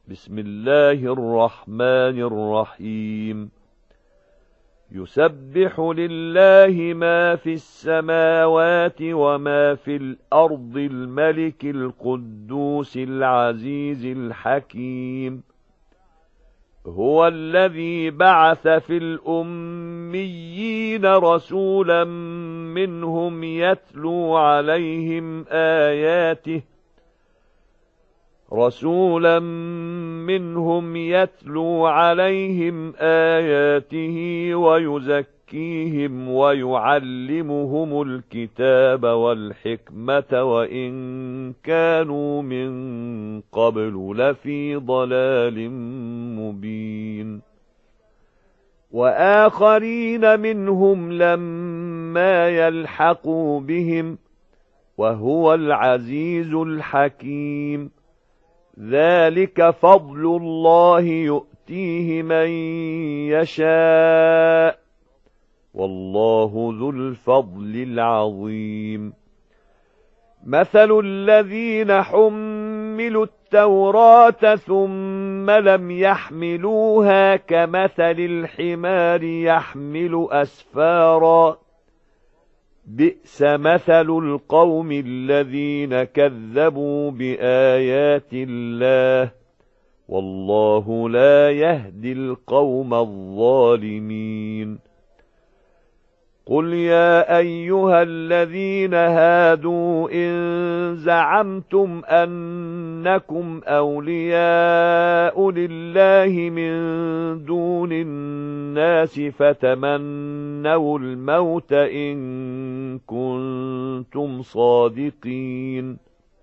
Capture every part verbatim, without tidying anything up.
بسم الله الرحمن الرحيم يسبح لله ما في السماوات وما في الأرض الملك القدوس العزيز الحكيم هو الذي بعث في الأميين رسولا منهم يتلو عليهم آياته رسولا منهم يتلو عليهم آياته ويزكيهم ويعلمهم الكتاب والحكمة وإن كانوا من قبل لفي ضلال مبين وآخرين منهم لما يلحقوا بهم وهو العزيز الحكيم ذلك فضل الله يؤتيه من يشاء والله ذو الفضل العظيم مثل الذين حملوا التوراة ثم لم يحملوها كمثل الحمار يحمل أسفارا بئس مثل القوم الذين كذبوا بآيات الله والله لا يهدي القوم الظالمين قل يا أيها الذين هادوا إن زعمتم أنكم أولياء لله من دون الناس فتمنوا الموت إن كنتم صادقين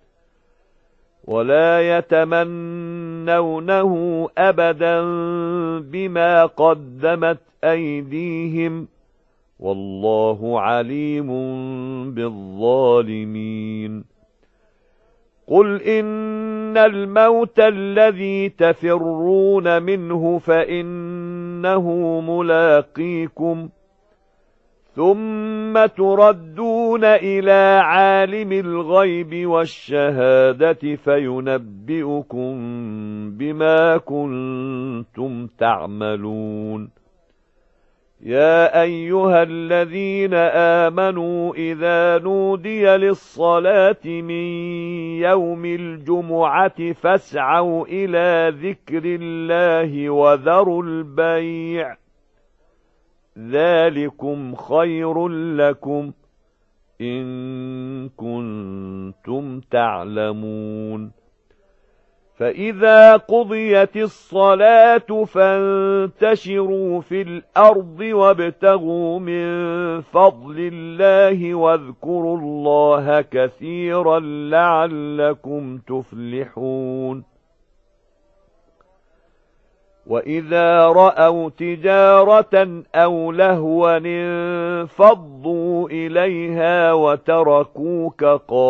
ولا يتمنونه أبدا بما قدمت أيديهم والله عليم بالظالمين قل إن الموت الذي تفرون منه فإنه ملاقيكم ثم تردون إلى عالم الغيب والشهادة فينبئكم بما كنتم تعملون يا أيها الذين آمنوا إذا نودي للصلاة من يوم الجمعة فاسعوا إلى ذكر الله وذروا البيع ذلكم خير لكم إن كنتم تعلمون فإذا قضيت الصلاة فانتشروا في الأرض وابتغوا من فضل الله واذكروا الله كثيرا لعلكم تفلحون وإذا رأوا تجارة أو لهوا انفضوا إليها وتركوك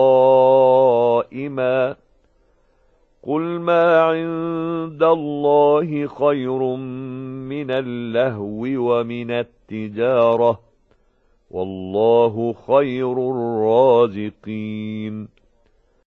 قائما قل ما عند الله خير من اللهو ومن التجارة والله خير الرازقين